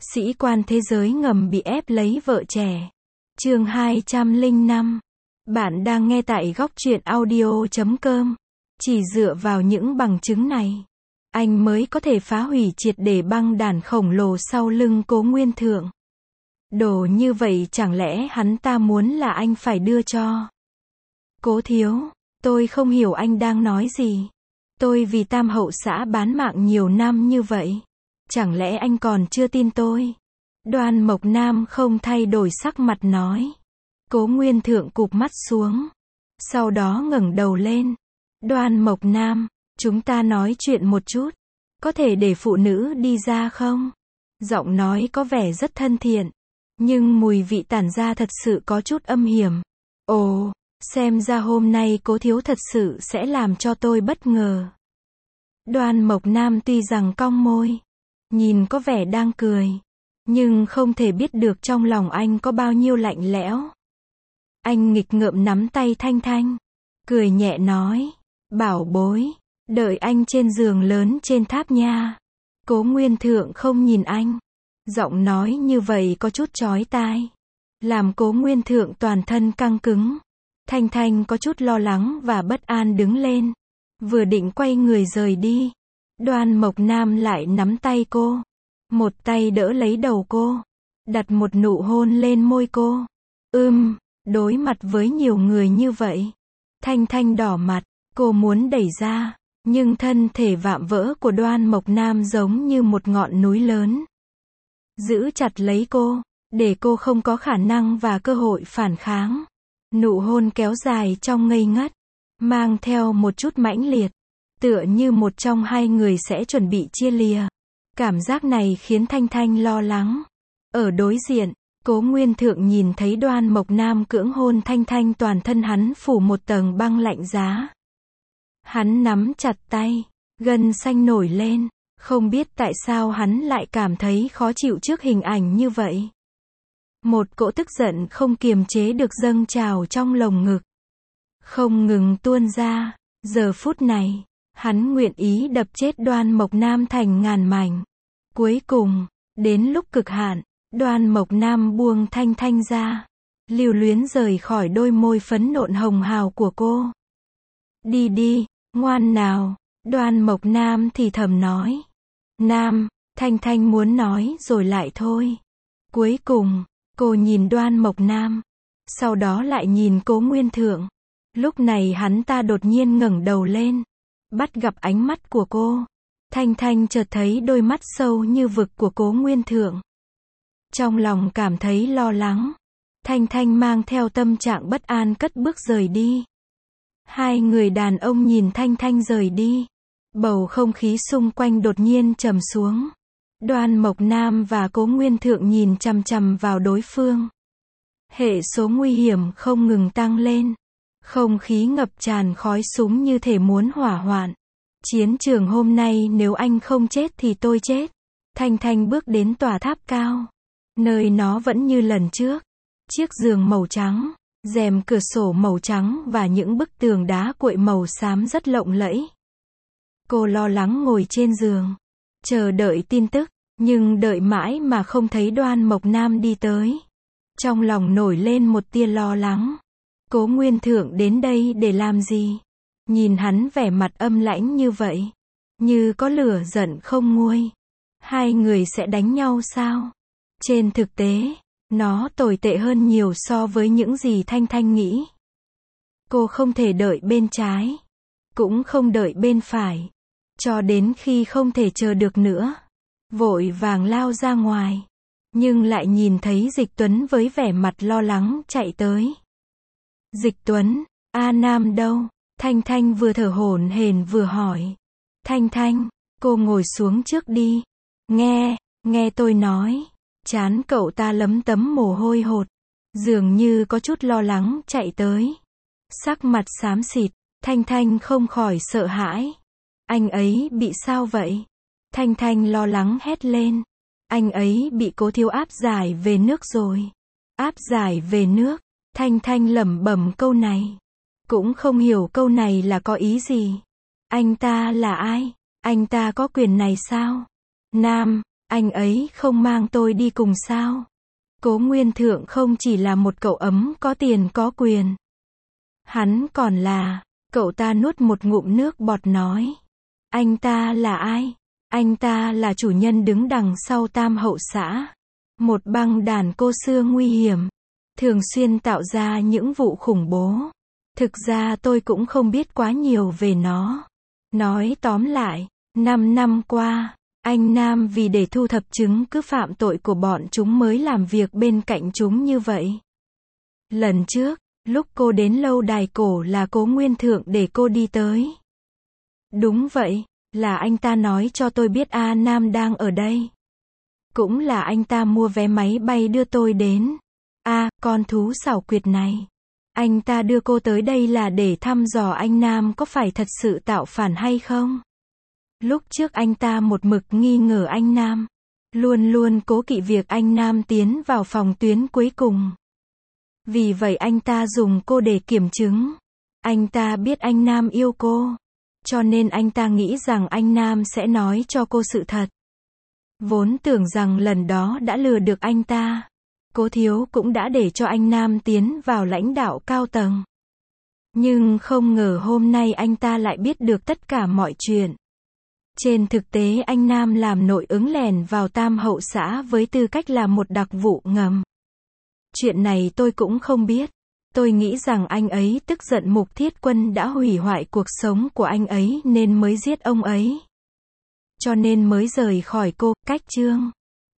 Sĩ quan thế giới ngầm bị ép lấy vợ trẻ. Chương 205. Bạn đang nghe tại góc truyện audio.com. Chỉ dựa vào những bằng chứng này, anh mới có thể phá hủy triệt để băng đảng khổng lồ sau lưng Cố Nguyên Thượng. Đồ như vậy chẳng lẽ hắn ta muốn là anh phải đưa cho? Cố thiếu, tôi không hiểu anh đang nói gì. Tôi vì Tam Hậu xã bán mạng nhiều năm như vậy. Chẳng lẽ anh còn chưa tin tôi? Đoan Mộc Nam không thay đổi sắc mặt nói. Cố Nguyên Thượng cụp mắt xuống. Sau đó ngẩng đầu lên. Đoan Mộc Nam, chúng ta nói chuyện một chút. Có thể để phụ nữ đi ra không? Giọng nói có vẻ rất thân thiện. Nhưng mùi vị tản ra thật sự có chút âm hiểm. Ồ, xem ra hôm nay Cố thiếu thật sự sẽ làm cho tôi bất ngờ. Đoan Mộc Nam tuy rằng cong môi, nhìn có vẻ đang cười, nhưng không thể biết được trong lòng anh có bao nhiêu lạnh lẽo. Anh nghịch ngợm nắm tay Thanh Thanh, cười nhẹ nói, bảo bối, đợi anh trên giường lớn trên tháp nha. Cố Nguyên Thượng không nhìn anh, giọng nói như vậy có chút chói tai, làm Cố Nguyên Thượng toàn thân căng cứng. Thanh Thanh có chút lo lắng và bất an đứng lên, vừa định quay người rời đi, Đoan Mộc Nam lại nắm tay cô, một tay đỡ lấy đầu cô, đặt một nụ hôn lên môi cô. Đối mặt với nhiều người như vậy, Thanh Thanh đỏ mặt, cô muốn đẩy ra, nhưng thân thể vạm vỡ của Đoan Mộc Nam giống như một ngọn núi lớn, giữ chặt lấy cô, để cô không có khả năng và cơ hội phản kháng. Nụ hôn kéo dài trong ngây ngất, mang theo một chút mãnh liệt, tựa như một trong hai người sẽ chuẩn bị chia lìa. Cảm giác này khiến Thanh Thanh lo lắng. Ở đối diện, Cố Nguyên Thượng nhìn thấy Đoan Mộc Nam cưỡng hôn Thanh Thanh, toàn thân hắn phủ một tầng băng lạnh giá. Hắn nắm chặt tay, gân xanh nổi lên, không biết tại sao hắn lại cảm thấy khó chịu trước hình ảnh như vậy. Một cỗ tức giận không kiềm chế được dâng trào trong lồng ngực, không ngừng tuôn ra. Giờ phút này, hắn nguyện ý đập chết Đoan Mộc Nam thành ngàn mảnh. Cuối cùng, đến lúc cực hạn, Đoan Mộc Nam buông Thanh Thanh ra, lưu luyến rời khỏi đôi môi phấn nộn hồng hào của cô. Đi đi, ngoan nào, Đoan Mộc Nam thì thầm nói. Nam, Thanh Thanh muốn nói rồi lại thôi. Cuối cùng, cô nhìn Đoan Mộc Nam, sau đó lại nhìn Cố Nguyên Thượng. Lúc này hắn ta đột nhiên ngẩng đầu lên, bắt gặp ánh mắt của cô. Thanh Thanh chợt thấy đôi mắt sâu như vực của Cố Nguyên Thượng. Trong lòng cảm thấy lo lắng, Thanh Thanh mang theo tâm trạng bất an cất bước rời đi. Hai người đàn ông nhìn Thanh Thanh rời đi, bầu không khí xung quanh đột nhiên trầm xuống. Đoan Mộc Nam và Cố Nguyên Thượng nhìn chằm chằm vào đối phương. Hệ số nguy hiểm không ngừng tăng lên. Không khí ngập tràn khói súng như thể muốn hỏa hoạn. Chiến trường hôm nay nếu anh không chết thì tôi chết. Thanh Thanh bước đến tòa tháp cao. Nơi nó vẫn như lần trước. Chiếc giường màu trắng, rèm cửa sổ màu trắng và những bức tường đá cuội màu xám rất lộng lẫy. Cô lo lắng ngồi trên giường, chờ đợi tin tức, nhưng đợi mãi mà không thấy Đoan Mộc Nam đi tới. Trong lòng nổi lên một tia lo lắng. Cố Nguyên Thượng đến đây để làm gì? Nhìn hắn vẻ mặt âm lãnh như vậy, như có lửa giận không nguôi. Hai người sẽ đánh nhau sao? Trên thực tế, nó tồi tệ hơn nhiều so với những gì Thanh Thanh nghĩ. Cô không thể đợi bên trái, cũng không đợi bên phải, cho đến khi không thể chờ được nữa, vội vàng lao ra ngoài, nhưng lại nhìn thấy Dịch Tuấn với vẻ mặt lo lắng chạy tới. Dịch Tuấn, A Nam đâu? Thanh Thanh vừa thở hổn hển vừa hỏi. Thanh Thanh, cô ngồi xuống trước đi. Nghe tôi nói. Trán cậu ta lấm tấm mồ hôi hột, dường như có chút lo lắng chạy tới. Sắc mặt xám xịt, Thanh Thanh không khỏi sợ hãi. Anh ấy bị sao vậy? Thanh Thanh lo lắng hét lên. Anh ấy bị Cố thiếu áp giải về nước rồi. Áp giải về nước? Thanh Thanh lẩm bẩm câu này, cũng không hiểu câu này là có ý gì. Anh ta là ai? Anh ta có quyền này sao? Nam, Anh ấy không mang tôi đi cùng sao? Cố Nguyên Thượng không chỉ là một cậu ấm có tiền có quyền. Hắn còn là, cậu ta nuốt một ngụm nước bọt nói. Anh ta là ai? Anh ta là chủ nhân đứng đằng sau Tam Hậu xã. Một băng đàn cô xưa nguy hiểm. Thường xuyên tạo ra những vụ khủng bố. Thực ra tôi cũng không biết quá nhiều về nó. Nói tóm lại, 5 năm qua, anh Nam vì để thu thập chứng cứ phạm tội của bọn chúng mới làm việc bên cạnh chúng như vậy. Lần trước, lúc cô đến lâu đài cổ là Cố Nguyên Thượng để cô đi tới. Đúng vậy, là anh ta nói cho tôi biết A Nam đang ở đây. Cũng là anh ta mua vé máy bay đưa tôi đến. Con thú xảo quyệt này. Anh ta đưa cô tới đây là để thăm dò anh Nam có phải thật sự tạo phản hay không. Lúc trước anh ta một mực nghi ngờ anh Nam. Luôn luôn cố kỵ việc anh Nam tiến vào phòng tuyến cuối cùng. Vì vậy anh ta dùng cô để kiểm chứng. Anh ta biết anh Nam yêu cô. Cho nên anh ta nghĩ rằng anh Nam sẽ nói cho cô sự thật. Vốn tưởng rằng lần đó đã lừa được anh ta. Cố Thiếu cũng đã để cho anh Nam tiến vào lãnh đạo cao tầng. Nhưng không ngờ hôm nay anh ta lại biết được tất cả mọi chuyện. Trên thực tế anh Nam làm nội ứng lèn vào Tam Hậu xã với tư cách là một đặc vụ ngầm. Chuyện này tôi cũng không biết. Tôi nghĩ rằng anh ấy tức giận Mục Thiết Quân đã hủy hoại cuộc sống của anh ấy nên mới giết ông ấy. Cho nên mới rời khỏi cô, cách chương.